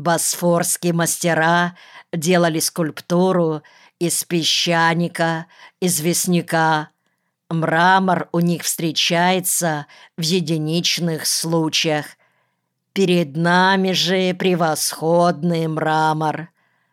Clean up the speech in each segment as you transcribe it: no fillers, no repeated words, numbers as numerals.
Босфорские мастера делали скульптуру из песчаника, известняка. Мрамор у них встречается в единичных случаях. Перед нами же превосходный мрамор.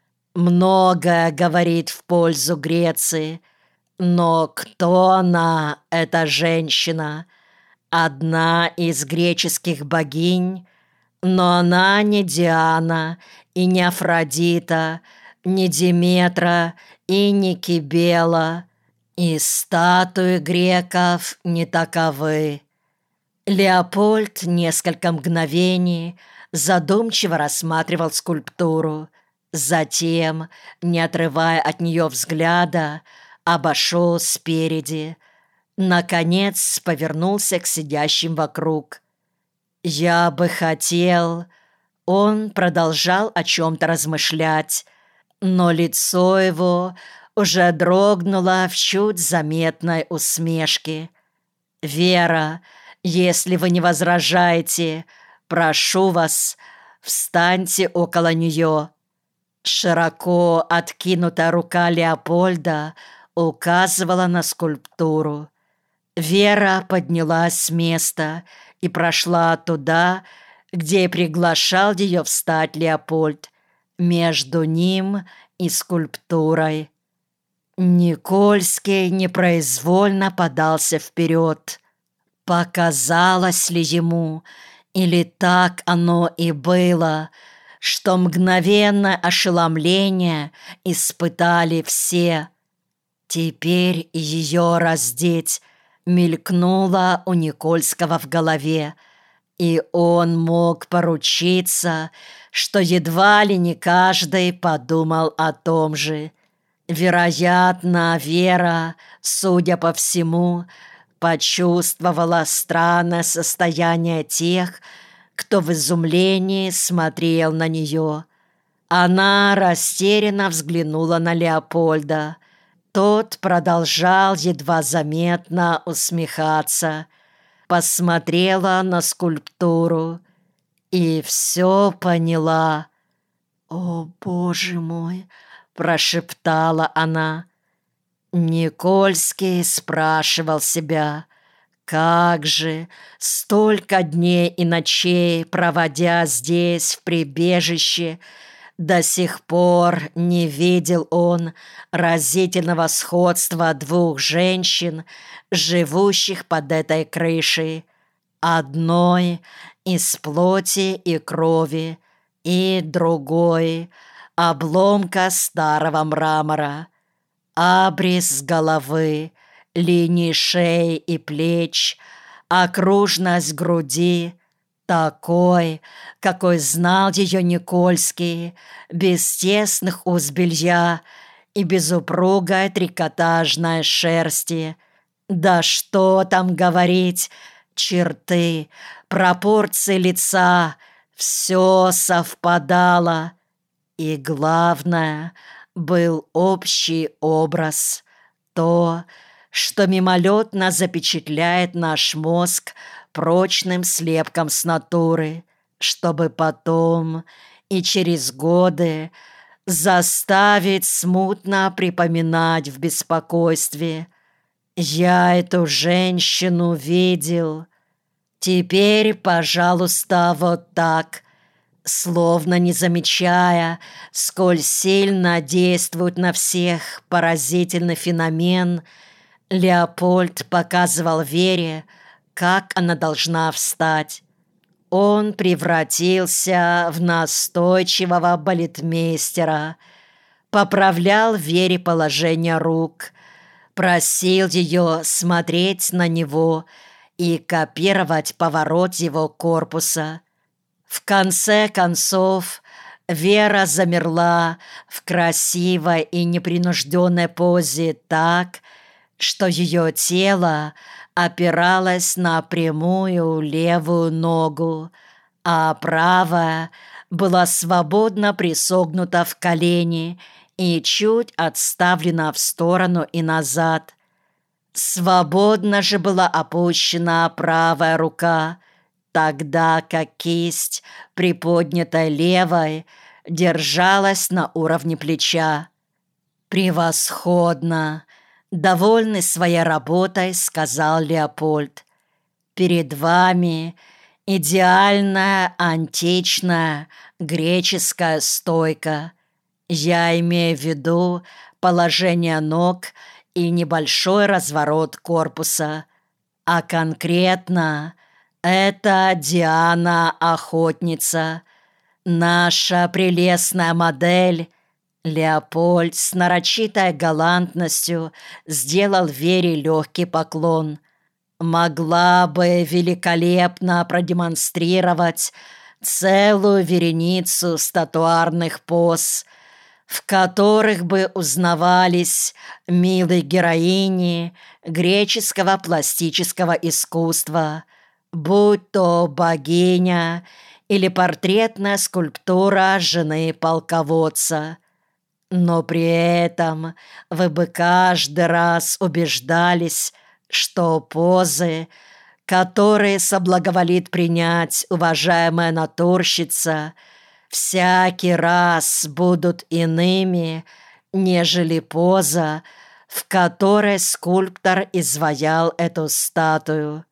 Многое говорит в пользу Греции. Но кто она, эта женщина? Одна из греческих богинь, но она не Диана и не Афродита, не Диметра и не Кибела, и статуи греков не таковы. Леопольд несколько мгновений задумчиво рассматривал скульптуру, затем, не отрывая от нее взгляда, обошел спереди. Наконец повернулся к сидящим вокруг. «Я бы хотел...» Он продолжал о чем-то размышлять, но лицо его уже дрогнуло в чуть заметной усмешке. «Вера, если вы не возражаете, прошу вас, встаньте около нее». Широко откинутая рука Леопольда указывала на скульптуру. Вера поднялась с места и прошла туда, где приглашал ее встать Леопольд, между ним и скульптурой. Никольский непроизвольно подался вперед. Показалось ли ему, или так оно и было, что мгновенное ошеломление испытали все. Теперь ее раздеть мелькнуло у Никольского в голове, и он мог поручиться, что едва ли не каждый подумал о том же. Вероятно, Вера, судя по всему, почувствовала странное состояние тех, кто в изумлении смотрел на нее. Она растерянно взглянула на Леопольда. Тот продолжал едва заметно усмехаться. Посмотрела на скульптуру и все поняла. «О, Боже мой!» — прошептала она. Никольский спрашивал себя, как же, столько дней и ночей проводя здесь, в прибежище, до сих пор не видел он разительного сходства двух женщин, живущих под этой крышей, одной из плоти и крови, и другой — обломка старого мрамора. Абрис головы, линии шеи и плеч, окружность груди — такой, какой знал ее Никольский, без тесных уз белья и без упругой трикотажной шерсти. Да что там говорить, черты, пропорции лица — все совпадало. И главное, был общий образ, то, что мимолетно запечатляет наш мозг прочным слепком с натуры, чтобы потом и через годы заставить смутно припоминать в беспокойстве. Я эту женщину видел. Теперь, пожалуйста, вот так, словно не замечая, сколь сильно действует на всех поразительный феномен, Леопольд показывал Вере, как она должна встать. Он превратился в настойчивого балетмейстера, поправлял Вере положение рук, просил ее смотреть на него и копировать поворот его корпуса. В конце концов, Вера замерла в красивой и непринужденной позе так, что ее тело опиралось на прямую левую ногу, а правая была свободно присогнута в колени и чуть отставлена в сторону и назад. Свободно же была опущена правая рука, тогда как кисть, приподнятая левой, держалась на уровне плеча. «Превосходно!» — довольный своей работой, сказал Леопольд. «Перед вами идеальная античная греческая стойка. Я имею в виду положение ног и небольшой разворот корпуса. А конкретно это Диана-охотница, наша прелестная модель». Леопольд с нарочитой галантностью сделал Вере легкий поклон. «Могла бы великолепно продемонстрировать целую вереницу статуарных поз, в которых бы узнавались милые героини греческого пластического искусства, будь то богиня или портретная скульптура жены полководца. Но при этом вы бы каждый раз убеждались, что позы, которые соблаговолит принять уважаемая натурщица, всякий раз будут иными, нежели поза, в которой скульптор изваял эту статую».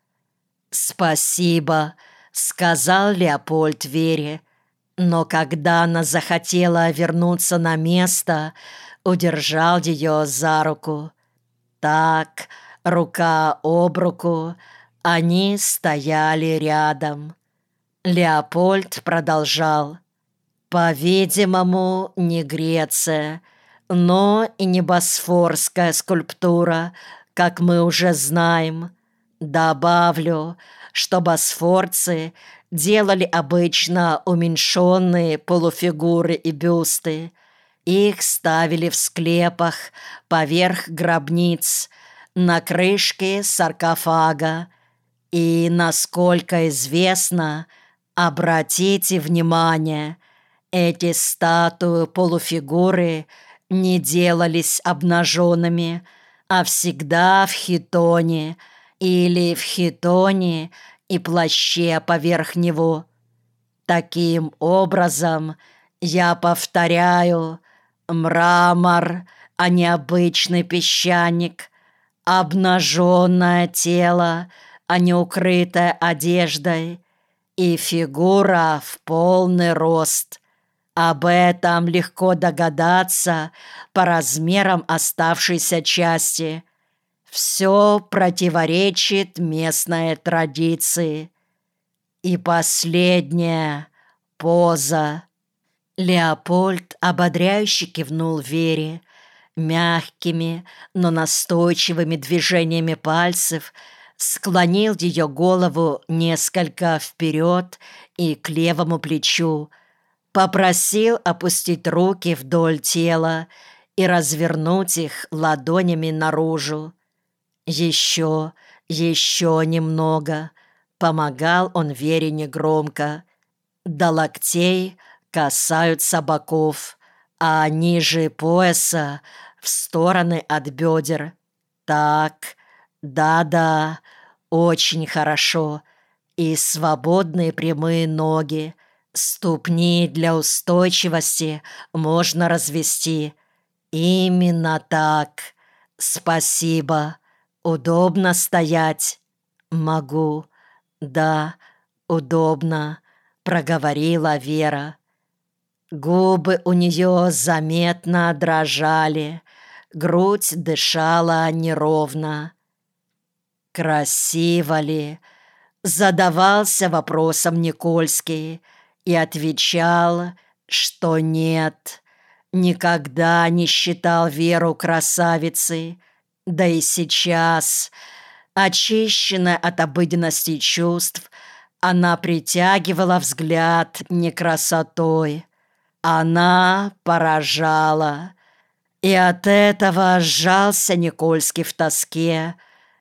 «Спасибо», — сказал Леопольд Вере, но когда она захотела вернуться на место, удержал ее за руку. Так, рука об руку, они стояли рядом. Леопольд продолжал. «По-видимому, не Греция, но и не босфорская скульптура, как мы уже знаем. Добавлю, что босфорцы делали обычно уменьшенные полуфигуры и бюсты. Их ставили в склепах поверх гробниц, на крышке саркофага. И, насколько известно, обратите внимание, эти статуи-полуфигуры не делались обнаженными, а всегда в хитоне или в хитоне и плаще поверх него. Таким образом, я повторяю, мрамор, а не обычный песчаник, обнаженное тело, а не укрытое одеждой, и фигура в полный рост. Об этом легко догадаться по размерам оставшейся части. Все противоречит местной традиции. И последняя поза». Леопольд ободряюще кивнул Вере, мягкими, но настойчивыми движениями пальцев склонил ее голову несколько вперед и к левому плечу, попросил опустить руки вдоль тела и развернуть их ладонями наружу. Еще немного. Помогал он Вере негромко. До локтей касаются боков, а ниже пояса в стороны от бедер. Так, да-да, очень хорошо. И свободные прямые ноги. Ступни для устойчивости можно развести. Именно так. Спасибо. Удобно стоять? Могу. Да, удобно, проговорила Вера. Губы у нее заметно дрожали, грудь дышала неровно. «Красиво ли?» — задавался вопросом Никольский и отвечал, что нет, никогда не считал Веру красавицей, да и сейчас, очищенная от обыденности чувств, она притягивала взгляд не красотой, она поражала. И от этого сжался Никольский в тоске,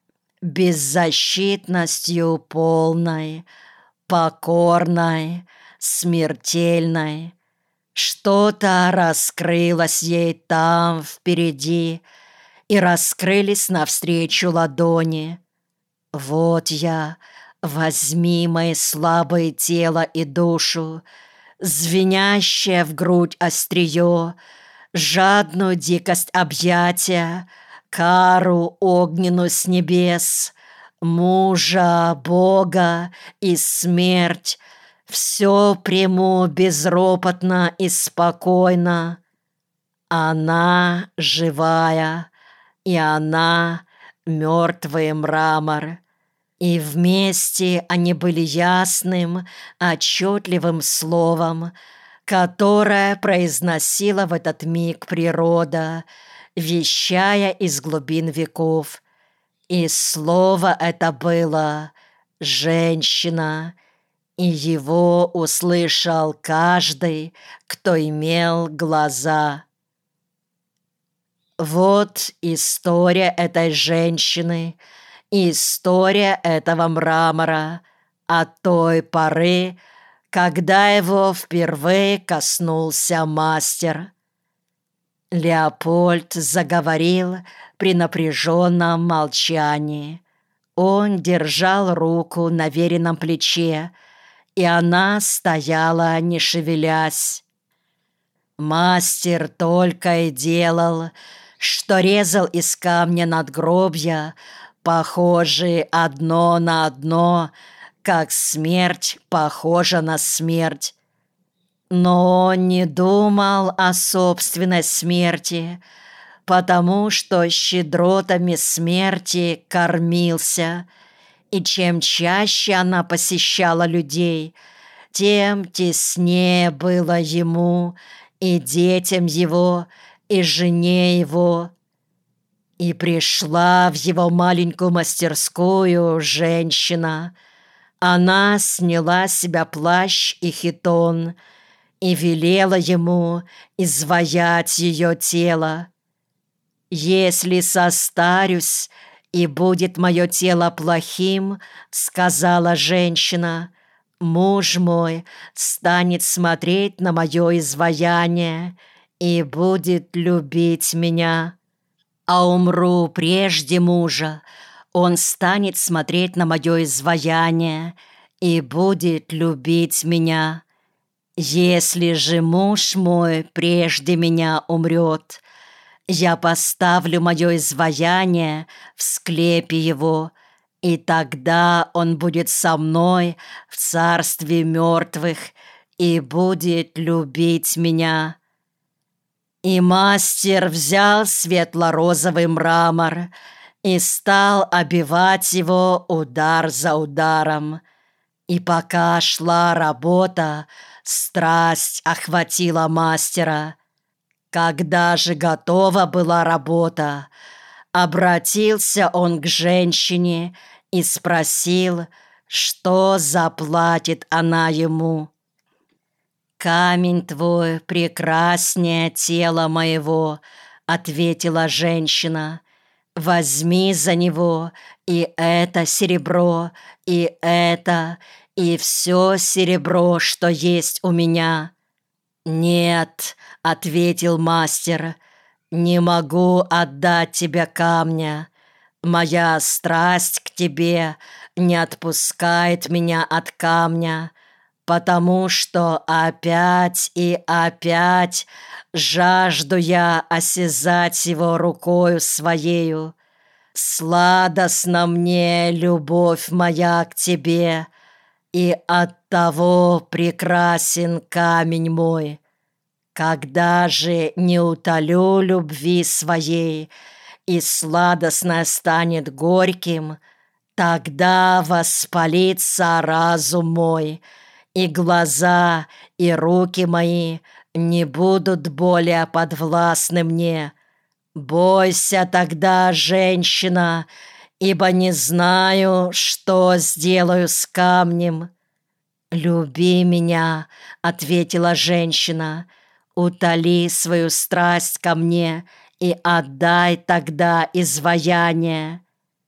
беззащитностью полной, покорной, смертельной. Что-то раскрылось ей там впереди, и раскрылись навстречу ладони. Вот возьми мои слабое тело и душу, звенящее в грудь острие, жадную дикость объятия, кару огненную с небес, мужа, Бога и смерть. Все приму безропотно и спокойно. Она живая, и она мертвый мрамор. И вместе они были ясным, отчетливым словом, которое произносила в этот миг природа, вещая из глубин веков. И слово это было «женщина», и его услышал каждый, кто имел глаза. Вот история этой женщины, история этого мрамора от той поры, когда его впервые коснулся мастер. Леопольд заговорил при напряженном молчании. Он держал руку на веренном плече, и она стояла, не шевелясь. Мастер только и делал, что резал из камня надгробья, похожие одно на одно, как смерть похожа на смерть. Но он не думал о собственной смерти, потому что щедротами смерти кормился, и чем чаще она посещала людей, тем теснее было ему и детям его, и жене его. И пришла в его маленькую мастерскую женщина. Она сняла с себя плащ и хитон и велела ему изваять ее тело. «Если состарюсь, и будет мое тело плохим, — сказала женщина, — муж мой станет смотреть на мое изваяние и будет любить меня. А умру прежде мужа, он станет смотреть на мое изваяние и будет любить меня. Если же муж мой прежде меня умрет, я поставлю мое изваяние в склепе его, и тогда он будет со мной в царстве мертвых и будет любить меня». И мастер взял светло-розовый мрамор и стал обивать его удар за ударом. И пока шла работа, страсть охватила мастера. Когда же готова была работа, обратился он к женщине и спросил, что заплатит она ему. «Камень твой прекраснее тела моего», — ответила женщина. «Возьми за него и это серебро, и это, и все серебро, что есть у меня». «Нет», — ответил мастер, — «не могу отдать тебе камня. Моя страсть к тебе не отпускает меня от камня, потому что опять и опять жажду я осязать его рукою своею. Сладостна мне любовь моя к тебе, и оттого прекрасен камень мой. Когда же не утолю любви своей, и сладостное станет горьким, тогда воспалится разум мой, и глаза, и руки мои не будут более подвластны мне. Бойся тогда, женщина, ибо не знаю, что сделаю с камнем». «Люби меня», — ответила женщина, — «утоли свою страсть ко мне и отдай тогда изваяние».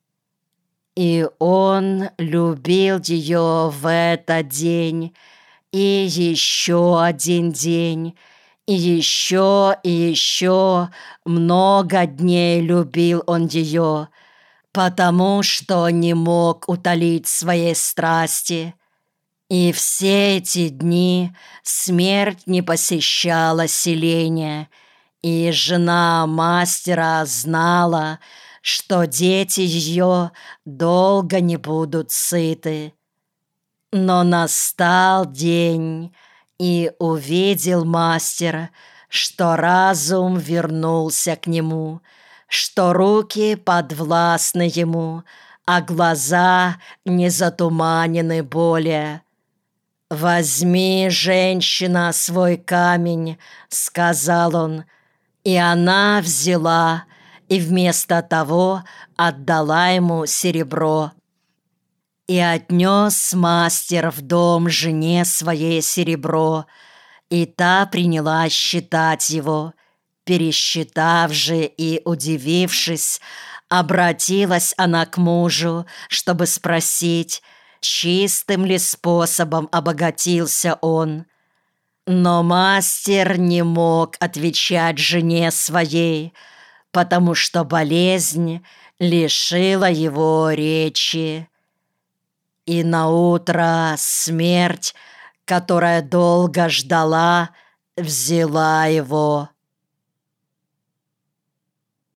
И он любил ее в этот день, и еще один день, и еще много дней любил он ее, потому что не мог утолить своей страсти. И все эти дни смерть не посещала селения, и жена мастера знала, что дети ее долго не будут сыты. Но настал день, и увидел мастер, что разум вернулся к нему, что руки подвластны ему, а глаза не затуманены более. «Возьми, женщина, свой камень», — сказал он, и она взяла, и вместо того отдала ему серебро. И отнес мастер в дом жене своей серебро, и та приняла считать его. Пересчитав же и удивившись, обратилась она к мужу, чтобы спросить, чистым ли способом обогатился он. Но мастер не мог отвечать жене своей, потому что болезнь лишила его речи. И наутро смерть, которая долго ждала, взяла его.